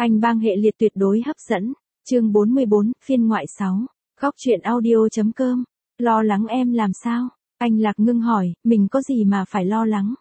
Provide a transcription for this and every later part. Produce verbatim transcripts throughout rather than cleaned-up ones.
Anh bang hệ liệt tuyệt đối hấp dẫn. Chương bốn mươi bốn, phiên ngoại sáu. Góc truyện audio.com. Lo lắng em làm sao? Anh Lạc Ngưng hỏi, mình có gì mà phải lo lắng?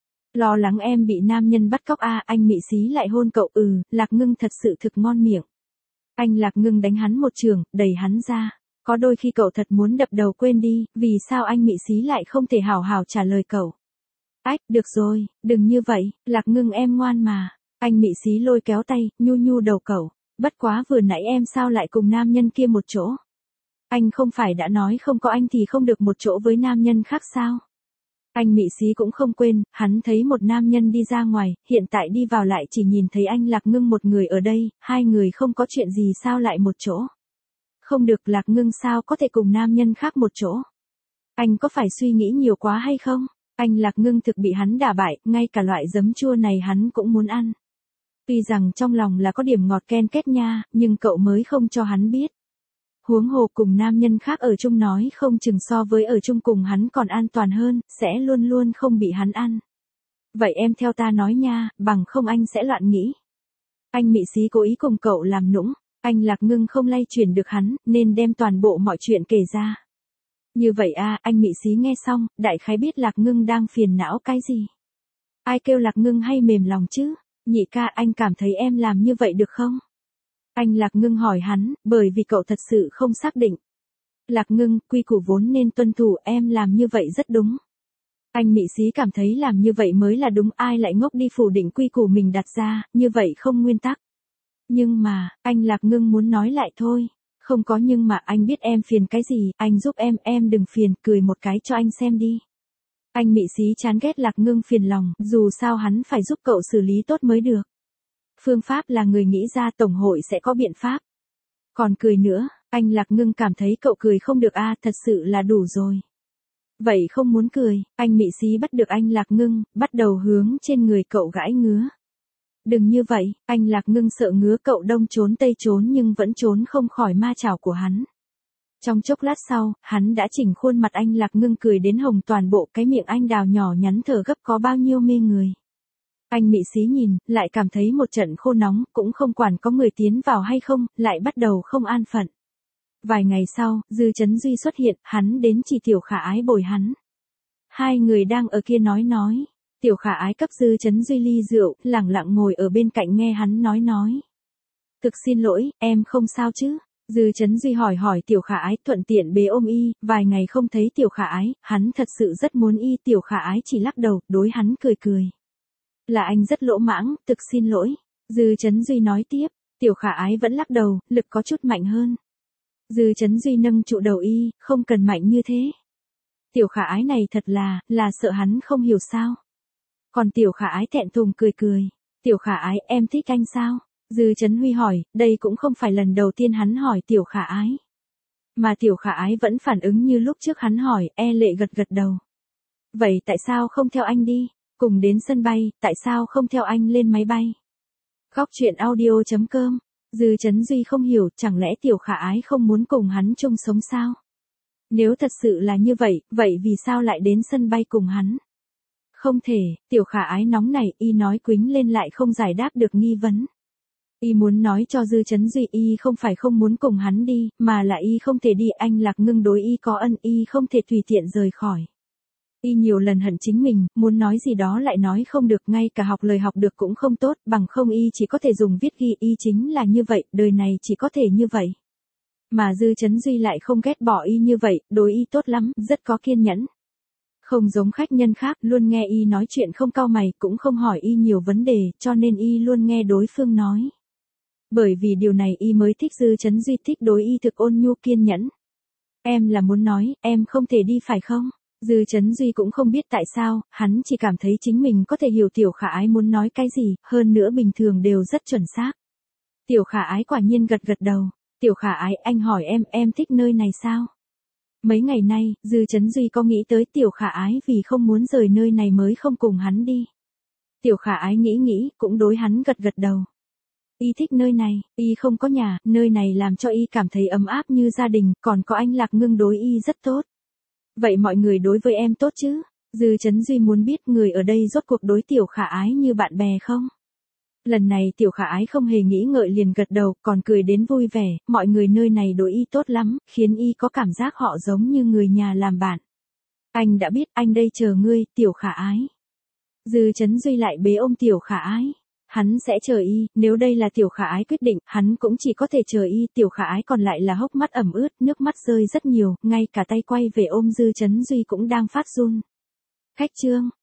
Lo lắng em bị nam nhân bắt cóc à, anh mị xí lại hôn cậu. Ừ, Lạc Ngưng thật sự thực ngon miệng. Anh Lạc Ngưng đánh hắn một trường, đẩy hắn ra. Có đôi khi cậu thật muốn đập đầu quên đi, vì sao anh mị xí lại không thể hào hào trả lời cậu? Ách, được rồi, đừng như vậy, Lạc Ngưng em ngoan mà. Anh mị xí lôi kéo tay, nhu nhu đầu cậu. Bất quá vừa nãy em sao lại cùng nam nhân kia một chỗ? Anh không phải đã nói không có anh thì không được một chỗ với nam nhân khác sao? Anh mị xí cũng không quên, hắn thấy một nam nhân đi ra ngoài, hiện tại đi vào lại chỉ nhìn thấy anh Lạc Ngưng một người ở đây, hai người không có chuyện gì sao lại một chỗ? Không được, Lạc Ngưng sao có thể cùng nam nhân khác một chỗ? Anh có phải suy nghĩ nhiều quá hay không? Anh Lạc Ngưng thực bị hắn đả bại, ngay cả loại giấm chua này hắn cũng muốn ăn. Tuy rằng trong lòng là có điểm ngọt ken kết nha, nhưng cậu mới không cho hắn biết. Huống hồ cùng nam nhân khác ở chung nói không chừng so với ở chung cùng hắn còn an toàn hơn, sẽ luôn luôn không bị hắn ăn. Vậy em theo ta nói nha, bằng không anh sẽ loạn nghĩ. Anh mị xí cố ý cùng cậu làm nũng, anh Lạc Ngưng không lay chuyển được hắn, nên đem toàn bộ mọi chuyện kể ra. Như vậy à, anh mị xí nghe xong, đại khái biết Lạc Ngưng đang phiền não cái gì. Ai kêu Lạc Ngưng hay mềm lòng chứ? Nhị ca, anh cảm thấy em làm như vậy được không? Anh Lạc Ngưng hỏi hắn, bởi vì cậu thật sự không xác định. Lạc Ngưng, quy củ vốn nên tuân thủ, em làm như vậy rất đúng. Anh mị xí cảm thấy làm như vậy mới là đúng, ai lại ngốc đi phủ định quy củ mình đặt ra, như vậy không nguyên tắc. Nhưng mà, anh Lạc Ngưng muốn nói lại thôi. Không có nhưng mà, anh biết em phiền cái gì, anh giúp em, em đừng phiền, cười một cái cho anh xem đi. Anh mị xí chán ghét Lạc Ngưng phiền lòng, dù sao hắn phải giúp cậu xử lý tốt mới được. Phương pháp là người nghĩ ra, tổng hội sẽ có biện pháp. Còn cười nữa, anh Lạc Ngưng cảm thấy cậu cười không được a, à, thật sự là đủ rồi. Vậy không muốn cười, anh mị xí bắt được anh Lạc Ngưng, bắt đầu hướng trên người cậu gãi ngứa. Đừng như vậy, anh Lạc Ngưng sợ ngứa cậu đông trốn tây trốn nhưng vẫn trốn không khỏi ma chảo của hắn. Trong chốc lát sau, hắn đã chỉnh khuôn mặt anh Lạc Ngưng cười đến hồng toàn bộ, cái miệng anh đào nhỏ nhắn thở gấp có bao nhiêu mê người. Anh mị xí nhìn, lại cảm thấy một trận khô nóng, cũng không quản có người tiến vào hay không, lại bắt đầu không an phận. Vài ngày sau, Dư Chấn Duy xuất hiện, hắn đến chỉ Tiểu Khả Ái bồi hắn. Hai người đang ở kia nói nói. Tiểu Khả Ái cấp Dư Chấn Duy ly rượu, lẳng lặng ngồi ở bên cạnh nghe hắn nói nói. Thực xin lỗi, em không sao chứ? Dư Chấn Duy hỏi hỏi Tiểu Khả Ái, thuận tiện bế ôm y, vài ngày không thấy Tiểu Khả Ái, hắn thật sự rất muốn y. Tiểu Khả Ái chỉ lắc đầu, đối hắn cười cười. Là anh rất lỗ mãng, thực xin lỗi. Dư Chấn Duy nói tiếp, Tiểu Khả Ái vẫn lắc đầu, lực có chút mạnh hơn. Dư Chấn Duy nâng trụ đầu y, không cần mạnh như thế. Tiểu Khả Ái này thật là, là sợ hắn không hiểu sao. Còn Tiểu Khả Ái thẹn thùng cười cười. Tiểu Khả Ái, em thích anh sao? Dư Chấn Huy hỏi, đây cũng không phải lần đầu tiên hắn hỏi Tiểu Khả Ái. Mà Tiểu Khả Ái vẫn phản ứng như lúc trước hắn hỏi, e lệ gật gật đầu. Vậy tại sao không theo anh đi? Cùng đến sân bay, tại sao không theo anh lên máy bay? Góc truyện audio.com. Dư Chấn Duy không hiểu, chẳng lẽ Tiểu Khả Ái không muốn cùng hắn chung sống sao? Nếu thật sự là như vậy, vậy vì sao lại đến sân bay cùng hắn? Không thể, Tiểu Khả Ái nóng này, y nói quính lên lại không giải đáp được nghi vấn. Y muốn nói cho Dư Chấn Duy y không phải không muốn cùng hắn đi, mà là y không thể đi, anh Lạc Ngưng đối y có ân, y không thể tùy tiện rời khỏi. Y nhiều lần hận chính mình, muốn nói gì đó lại nói không được, ngay cả học lời học được cũng không tốt, bằng không y chỉ có thể dùng viết ghi, y chính là như vậy, đời này chỉ có thể như vậy. Mà Dư Chấn Duy lại không ghét bỏ y như vậy, đối y tốt lắm, rất có kiên nhẫn. Không giống khách nhân khác, luôn nghe y nói chuyện không cau mày, cũng không hỏi y nhiều vấn đề, cho nên y luôn nghe đối phương nói. Bởi vì điều này y mới thích Dư Chấn Duy, thích đối y thực ôn nhu kiên nhẫn. Em là muốn nói, em không thể đi phải không? Dư Chấn Duy cũng không biết tại sao, hắn chỉ cảm thấy chính mình có thể hiểu Tiểu Khả Ái muốn nói cái gì, hơn nữa bình thường đều rất chuẩn xác. Tiểu Khả Ái quả nhiên gật gật đầu. Tiểu Khả Ái, anh hỏi em, em thích nơi này sao? Mấy ngày nay, Dư Chấn Duy có nghĩ tới Tiểu Khả Ái vì không muốn rời nơi này mới không cùng hắn đi. Tiểu Khả Ái nghĩ nghĩ, cũng đối hắn gật gật đầu. Y thích nơi này, y không có nhà, nơi này làm cho y cảm thấy ấm áp như gia đình, còn có anh Lạc Ngưng đối y rất tốt. Vậy mọi người đối với em tốt chứ? Dư Chấn Duy muốn biết người ở đây rốt cuộc đối Tiểu Khả Ái như bạn bè không? Lần này tiểu khả ái không hề nghĩ ngợi liền gật đầu, còn cười đến vui vẻ, mọi người nơi này đối y tốt lắm, khiến y có cảm giác họ giống như người nhà làm bạn. Anh đã biết, anh đây chờ ngươi, tiểu khả ái. Dư Chấn Duy lại bế ôm tiểu khả ái. Hắn sẽ chờ y, nếu đây là tiểu khả ái quyết định, hắn cũng chỉ có thể chờ y, tiểu khả ái còn lại là hốc mắt ẩm ướt, nước mắt rơi rất nhiều, ngay cả tay quay về ôm Dư Chấn Duy cũng đang phát run. Khách trương,